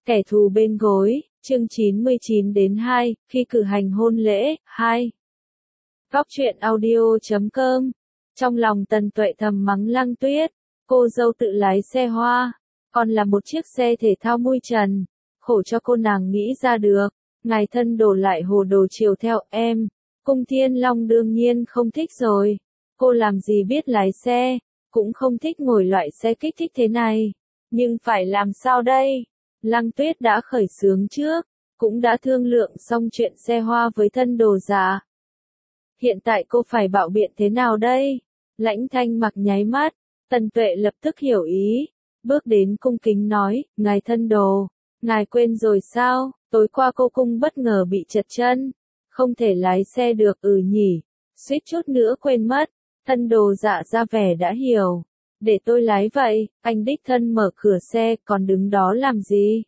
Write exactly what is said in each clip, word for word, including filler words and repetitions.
Kẻ thù bên gối, chương chín mươi chín đến hai, khi cử hành hôn lễ, hai. Góc truyện audio chấm com. Trong lòng Tần Tuệ thầm mắng Lăng Tuyết, cô dâu tự lái xe hoa, còn là một chiếc xe thể thao mui trần, khổ cho cô nàng nghĩ ra được, ngài thân đổ lại hồ đồ chiều theo em. Cung Thiên Long đương nhiên không thích rồi, cô làm gì biết lái xe, cũng không thích ngồi loại xe kích thích thế này, nhưng phải làm sao đây? Lăng Tuyết đã khởi xướng trước, cũng đã thương lượng xong chuyện xe hoa với thân đồ dạ. Hiện tại cô phải bạo biện thế nào đây? Lãnh Thanh Mặc nháy mắt, Tần Tuệ lập tức hiểu ý, bước đến cung kính nói, ngài thân đồ, ngài quên rồi sao, tối qua cô cung bất ngờ bị trật chân, không thể lái xe được ừ nhỉ, suýt chút nữa quên mất, thân đồ dạ ra vẻ đã hiểu. Để tôi lái vậy, anh đích thân mở cửa xe, còn đứng đó làm gì?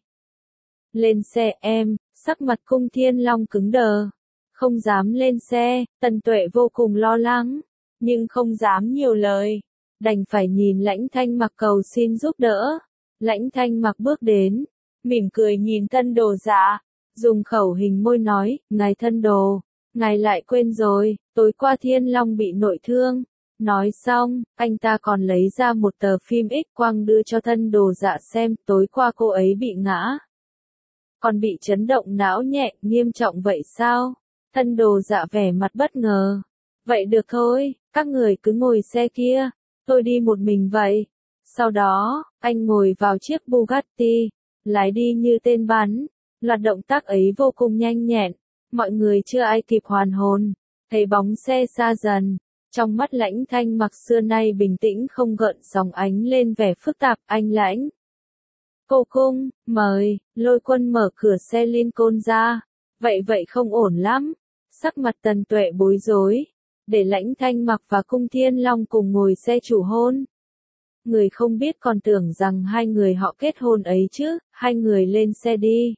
Lên xe em, sắc mặt Cung Thiên Long cứng đờ. Không dám lên xe, Tần Tuệ vô cùng lo lắng, nhưng không dám nhiều lời. Đành phải nhìn Lãnh Thanh Mặc cầu xin giúp đỡ. Lãnh Thanh Mặc bước đến, mỉm cười nhìn thân đồ dạ, dùng khẩu hình môi nói, ngài thân đồ, ngài lại quên rồi, tối qua Thiên Long bị nội thương. Nói xong, anh ta còn lấy ra một tờ phim X-quang đưa cho thân đồ dạ xem, tối qua cô ấy bị ngã. Còn bị chấn động não nhẹ, nghiêm trọng vậy sao? Thân đồ dạ vẻ mặt bất ngờ. Vậy được thôi, các người cứ ngồi xe kia, tôi đi một mình vậy. Sau đó, anh ngồi vào chiếc Bugatti, lái đi như tên bắn. Loạt động tác ấy vô cùng nhanh nhẹn, mọi người chưa ai kịp hoàn hồn, thấy bóng xe xa dần. Trong mắt Lãnh Thanh Mặc xưa nay bình tĩnh không gợn sóng ánh lên vẻ phức tạp, anh Lãnh. Cô cung, mời, Lôi Quân mở cửa xe Lincoln ra. Vậy vậy không ổn lắm. Sắc mặt Tần Tuệ bối rối, để Lãnh Thanh Mặc và Cung Thiên Long cùng ngồi xe chủ hôn. Người không biết còn tưởng rằng hai người họ kết hôn ấy chứ, hai người lên xe đi.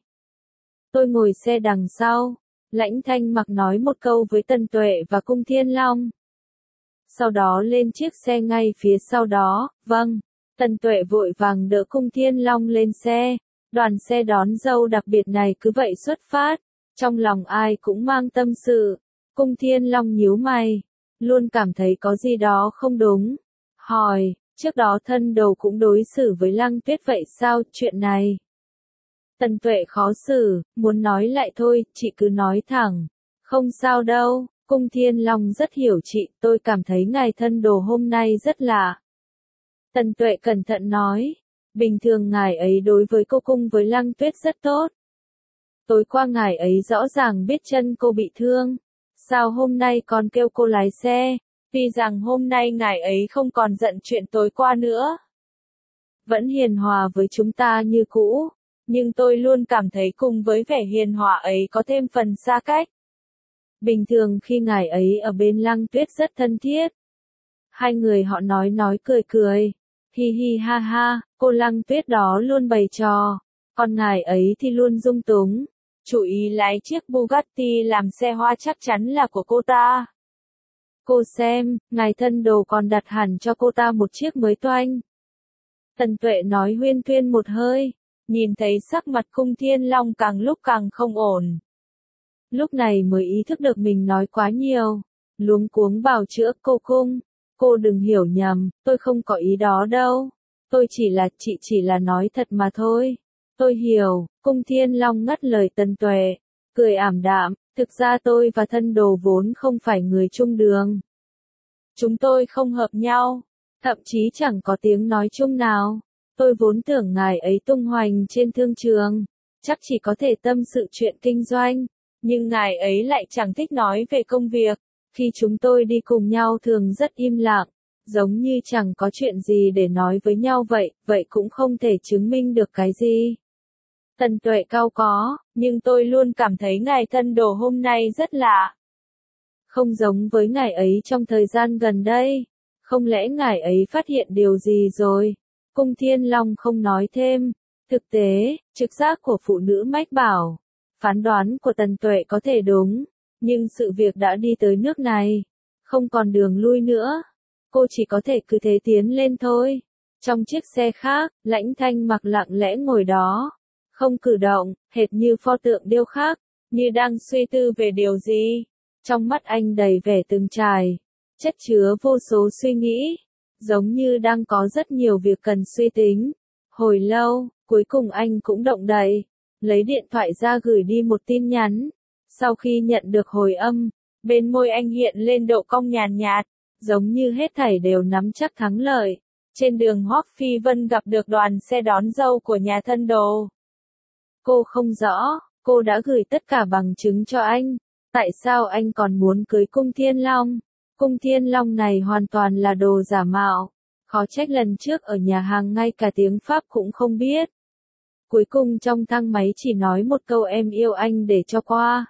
Tôi ngồi xe đằng sau. Lãnh Thanh Mặc nói một câu với Tần Tuệ và Cung Thiên Long. Sau đó lên chiếc xe ngay phía sau đó, vâng. Tần Tuệ vội vàng đỡ Cung Thiên Long lên xe. Đoàn xe đón dâu đặc biệt này cứ vậy xuất phát. Trong lòng ai cũng mang tâm sự. Cung Thiên Long nhíu mày, luôn cảm thấy có gì đó không đúng. Hỏi, trước đó thân đồ cũng đối xử với Lăng Tuyết vậy sao, chuyện này? Tần Tuệ khó xử, muốn nói lại thôi, chị cứ nói thẳng. Không sao đâu. Cung Thiên Long rất hiểu chị, tôi cảm thấy ngài thân đồ hôm nay rất lạ. Tần Tuệ cẩn thận nói, bình thường ngài ấy đối với cô cung với Lăng Tuyết rất tốt. Tối qua ngài ấy rõ ràng biết chân cô bị thương, sao hôm nay còn kêu cô lái xe, tuy rằng hôm nay ngài ấy không còn giận chuyện tối qua nữa. Vẫn hiền hòa với chúng ta như cũ, nhưng tôi luôn cảm thấy cùng với vẻ hiền hòa ấy có thêm phần xa cách. Bình thường khi ngài ấy ở bên Lăng Tuyết rất thân thiết. Hai người họ nói nói cười cười. Hi hi ha ha, cô Lăng Tuyết đó luôn bày trò. Còn ngài ấy thì luôn dung túng. Chủ ý lái chiếc Bugatti làm xe hoa chắc chắn là của cô ta. Cô xem, ngài thân đồ còn đặt hẳn cho cô ta một chiếc mới toanh. Tần Tuệ nói huyên thuyên một hơi. Nhìn thấy sắc mặt Cung Thiên Long càng lúc càng không ổn. Lúc này mới ý thức được mình nói quá nhiều, luống cuống bào chữa cô cung, cô đừng hiểu nhầm, tôi không có ý đó đâu, tôi chỉ là, chị chỉ là nói thật mà thôi, tôi hiểu. Cung Thiên Long ngắt lời Tần Tuệ, cười ảm đạm, thực ra tôi và thân đồ vốn không phải người chung đường. Chúng tôi không hợp nhau, thậm chí chẳng có tiếng nói chung nào, tôi vốn tưởng ngài ấy tung hoành trên thương trường, chắc chỉ có thể tâm sự chuyện kinh doanh. Nhưng ngài ấy lại chẳng thích nói về công việc, khi chúng tôi đi cùng nhau thường rất im lặng, giống như chẳng có chuyện gì để nói với nhau vậy, vậy cũng không thể chứng minh được cái gì. Tần Tuệ cau có, nhưng tôi luôn cảm thấy ngài thân đồ hôm nay rất lạ. Không giống với ngài ấy trong thời gian gần đây, không lẽ ngài ấy phát hiện điều gì rồi? Cung Thiên Long không nói thêm, thực tế, trực giác của phụ nữ mách bảo. Phán đoán của Tần Tuệ có thể đúng, nhưng sự việc đã đi tới nước này, không còn đường lui nữa. Cô chỉ có thể cứ thế tiến lên thôi. Trong chiếc xe khác, Lãnh Thanh Mặc lặng lẽ ngồi đó, không cử động, hệt như pho tượng điêu khắc, như đang suy tư về điều gì. Trong mắt anh đầy vẻ từng trải, chất chứa vô số suy nghĩ, giống như đang có rất nhiều việc cần suy tính. Hồi lâu, cuối cùng anh cũng động đậy, lấy điện thoại ra gửi đi một tin nhắn. Sau khi nhận được hồi âm, bên môi anh hiện lên độ cong nhàn nhạt, giống như hết thảy đều nắm chắc thắng lợi. Trên đường Hoắc Phi Vân gặp được đoàn xe đón dâu của nhà thân đồ. Cô không rõ, cô đã gửi tất cả bằng chứng cho anh. Tại sao anh còn muốn cưới Cung Thiên Long? Cung Thiên Long này hoàn toàn là đồ giả mạo. Khó trách lần trước ở nhà hàng ngay cả tiếng Pháp cũng không biết. Cuối cùng trong thang máy chỉ nói một câu em yêu anh để cho qua.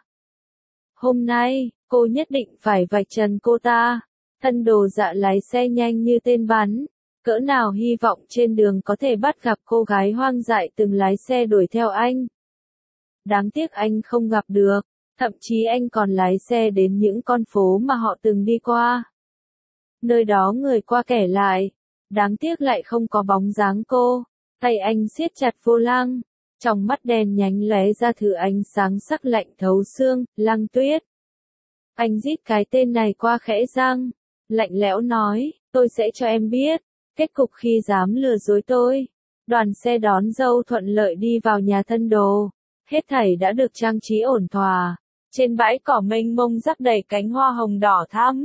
Hôm nay, cô nhất định phải vạch trần cô ta. Thân đồ dạ lái xe nhanh như tên bắn. Cỡ nào hy vọng trên đường có thể bắt gặp cô gái hoang dại từng lái xe đuổi theo anh. Đáng tiếc anh không gặp được. Thậm chí anh còn lái xe đến những con phố mà họ từng đi qua. Nơi đó người qua kẻ lại. Đáng tiếc lại không có bóng dáng cô. Tay anh siết chặt vô lăng. Trong mắt đen nhánh lóe ra thứ ánh sáng sắc lạnh thấu xương, Lăng Tuyết. Anh rít cái tên này qua khẽ răng. Lạnh lẽo nói, tôi sẽ cho em biết. Kết cục khi dám lừa dối tôi. Đoàn xe đón dâu thuận lợi đi vào nhà thân đồ. Hết thảy đã được trang trí ổn thỏa. Trên bãi cỏ mênh mông rắc đầy cánh hoa hồng đỏ thắm.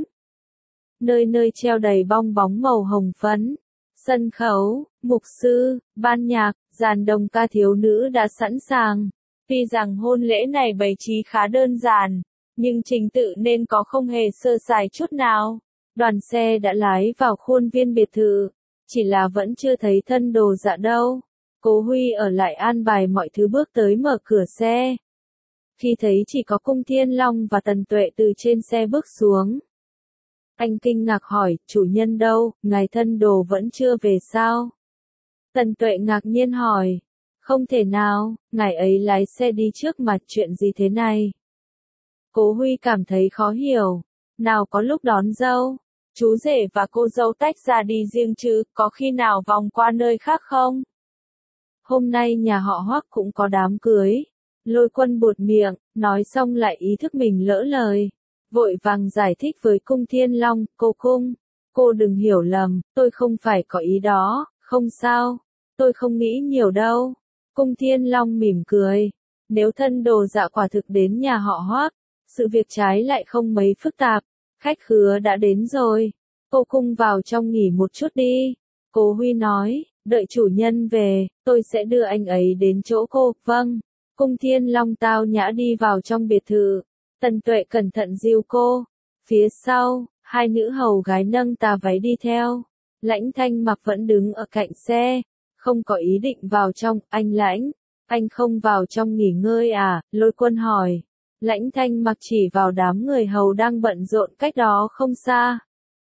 Nơi nơi treo đầy bong bóng màu hồng phấn. Sân khấu, mục sư, ban nhạc, dàn đồng ca thiếu nữ đã sẵn sàng. Tuy rằng hôn lễ này bày trí khá đơn giản, nhưng trình tự nên có không hề sơ sài chút nào. Đoàn xe đã lái vào khuôn viên biệt thự, chỉ là vẫn chưa thấy thân đồ dạ đâu. Cố Huy ở lại an bài mọi thứ bước tới mở cửa xe. Khi thấy chỉ có Cung Thiên Long và Tần Tuệ từ trên xe bước xuống. Anh kinh ngạc hỏi, chủ nhân đâu, ngài thân đồ vẫn chưa về sao? Tần Tuệ ngạc nhiên hỏi, không thể nào, ngài ấy lái xe đi trước mà chuyện gì thế này? Cố Huy cảm thấy khó hiểu, nào có lúc đón dâu, chú rể và cô dâu tách ra đi riêng chứ, có khi nào vòng qua nơi khác không? Hôm nay nhà họ Hoắc cũng có đám cưới. Lôi Quân buột miệng, nói xong lại ý thức mình lỡ lời. Vội vàng giải thích với Cung Thiên Long, cô Cung, cô đừng hiểu lầm, tôi không phải có ý đó, không sao, tôi không nghĩ nhiều đâu. Cung Thiên Long mỉm cười, nếu thân đồ dạ quả thực đến nhà họ Hoắc, sự việc trái lại không mấy phức tạp, khách khứa đã đến rồi, cô Cung vào trong nghỉ một chút đi. Cố Huy nói, đợi chủ nhân về, tôi sẽ đưa anh ấy đến chỗ cô, vâng. Cung Thiên Long tao nhã đi vào trong biệt thự. Tần Tuệ cẩn thận dìu cô. Phía sau, hai nữ hầu gái nâng tà váy đi theo. Lãnh Thanh Mặc vẫn đứng ở cạnh xe. Không có ý định vào trong, anh Lãnh. Anh không vào trong nghỉ ngơi à? Lôi Quân hỏi. Lãnh Thanh Mặc chỉ vào đám người hầu đang bận rộn cách đó không xa.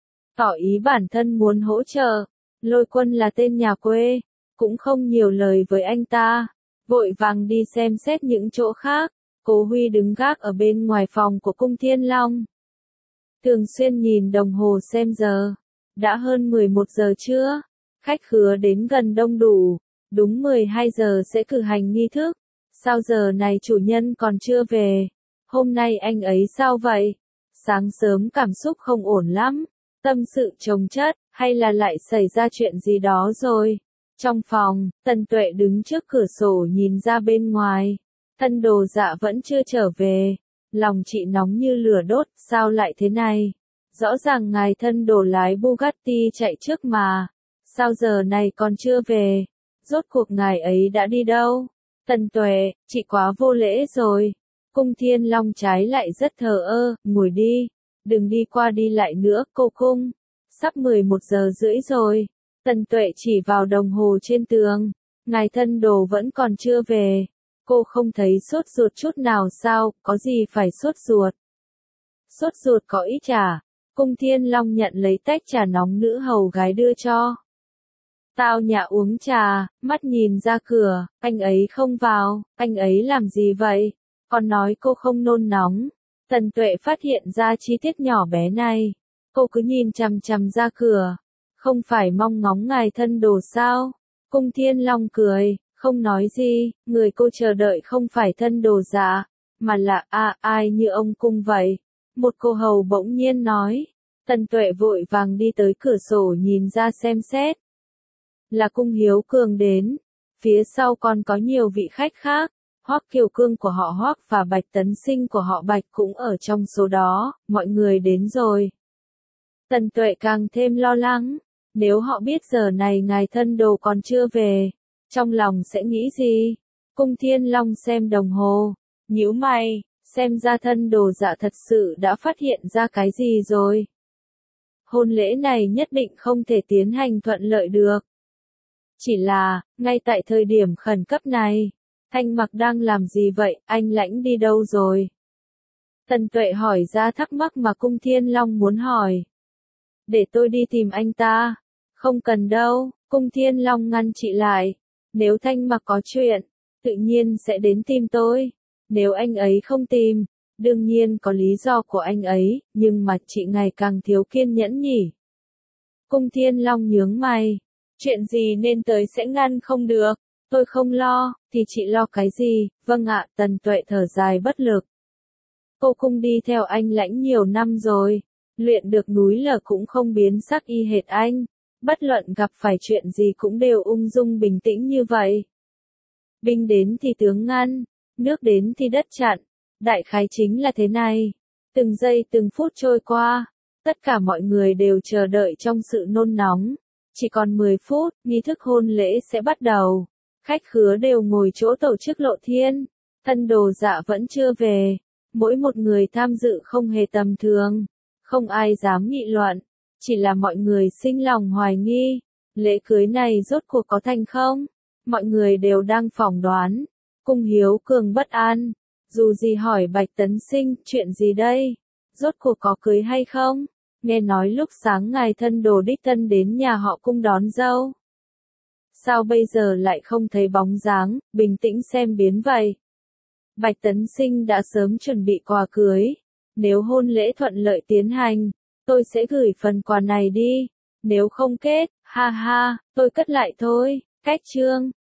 Tỏ ý bản thân muốn hỗ trợ. Lôi Quân là tên nhà quê. Cũng không nhiều lời với anh ta. Vội vàng đi xem xét những chỗ khác. Cố Huy đứng gác ở bên ngoài phòng của Cung Thiên Long. Thường xuyên nhìn đồng hồ xem giờ. Đã hơn mười một giờ chưa? Khách khứa đến gần đông đủ. Đúng mười hai giờ sẽ cử hành nghi thức. Sao giờ này chủ nhân còn chưa về? Hôm nay anh ấy sao vậy? Sáng sớm cảm xúc không ổn lắm. Tâm sự chồng chất, hay là lại xảy ra chuyện gì đó rồi? Trong phòng, Tần Tuệ đứng trước cửa sổ nhìn ra bên ngoài. Thân đồ dạ vẫn chưa trở về. Lòng chị nóng như lửa đốt, sao lại thế này? Rõ ràng ngài thân đồ lái Bugatti chạy trước mà. Sao giờ này còn chưa về? Rốt cuộc ngài ấy đã đi đâu? Tần Tuệ, chị quá vô lễ rồi. Cung Thiên Long trái lại rất thờ ơ, ngồi đi. Đừng đi qua đi lại nữa, cô Cung. Sắp mười một giờ rưỡi rồi. Tần Tuệ chỉ vào đồng hồ trên tường. Ngài thân đồ vẫn còn chưa về. Cô không thấy sốt ruột chút nào sao, có gì phải sốt ruột. Sốt ruột có ít trà. Cung Thiên Long nhận lấy tách trà nóng nữ hầu gái đưa cho. Tao nhà uống trà, mắt nhìn ra cửa, anh ấy không vào, anh ấy làm gì vậy? Còn nói cô không nôn nóng. Tần Tuệ phát hiện ra chi tiết nhỏ bé này. Cô cứ nhìn chằm chằm ra cửa. Không phải mong ngóng ngài thân đồ sao? Cung Thiên Long cười, Không nói gì, người cô chờ đợi không phải thân đồ dạ, mà là a ai như ông cung vậy. Một cô hầu bỗng nhiên nói. Tần Tuệ vội vàng đi tới cửa sổ nhìn ra xem xét. Là Cung Hiếu Cường đến. Phía sau còn có nhiều vị khách khác. Hoắc Kiều Cương của họ Hoắc và Bạch Tấn Sinh của họ Bạch cũng ở trong số đó. Mọi người đến rồi. Tần Tuệ càng thêm lo lắng. Nếu họ biết giờ này ngài thân đồ còn chưa về, trong lòng sẽ nghĩ gì? Cung Thiên Long xem đồng hồ, nhíu mày, xem ra thân đồ dạ thật sự đã phát hiện ra cái gì rồi. Hôn lễ này nhất định không thể tiến hành thuận lợi được. Chỉ là, ngay tại thời điểm khẩn cấp này, Thanh Mặc đang làm gì vậy, anh Lãnh đi đâu rồi? Tần Tuệ hỏi ra thắc mắc mà Cung Thiên Long muốn hỏi. Để tôi đi tìm anh ta. Không cần đâu, Cung Thiên Long ngăn chị lại. Nếu Thanh Mặc có chuyện, tự nhiên sẽ đến tìm tôi. Nếu anh ấy không tìm, đương nhiên có lý do của anh ấy, nhưng mà chị ngày càng thiếu kiên nhẫn nhỉ. Cung Thiên Long nhướng mày. Chuyện gì nên tới sẽ ngăn không được. Tôi không lo, thì chị lo cái gì? Vâng ạ, Tần Tuệ thở dài bất lực. Cô Cung đi theo anh Lãnh nhiều năm rồi. Luyện được núi lở cũng không biến sắc y hệt anh. Bất luận gặp phải chuyện gì cũng đều ung dung bình tĩnh như vậy. Binh đến thì tướng ngăn, nước đến thì đất chặn. Đại khái chính là thế này. Từng giây từng phút trôi qua, tất cả mọi người đều chờ đợi trong sự nôn nóng. Chỉ còn mười phút, nghi thức hôn lễ sẽ bắt đầu. Khách khứa đều ngồi chỗ tổ chức lộ thiên. Thân đồ dạ vẫn chưa về. Mỗi một người tham dự không hề tầm thường. Không ai dám nghị luận. Chỉ là mọi người sinh lòng hoài nghi. Lễ cưới này rốt cuộc có thành không? Mọi người đều đang phỏng đoán. Cung Hiếu Cường bất an. Dù gì hỏi Bạch Tấn Sinh, chuyện gì đây? Rốt cuộc có cưới hay không? Nghe nói lúc sáng ngài thân đồ đích thân đến nhà họ Cung đón dâu. Sao bây giờ lại không thấy bóng dáng, bình tĩnh xem biến vậy? Bạch Tấn Sinh đã sớm chuẩn bị quà cưới. Nếu hôn lễ thuận lợi tiến hành, tôi sẽ gửi phần quà này đi. Nếu không kết, ha ha, tôi cất lại thôi. Cách chương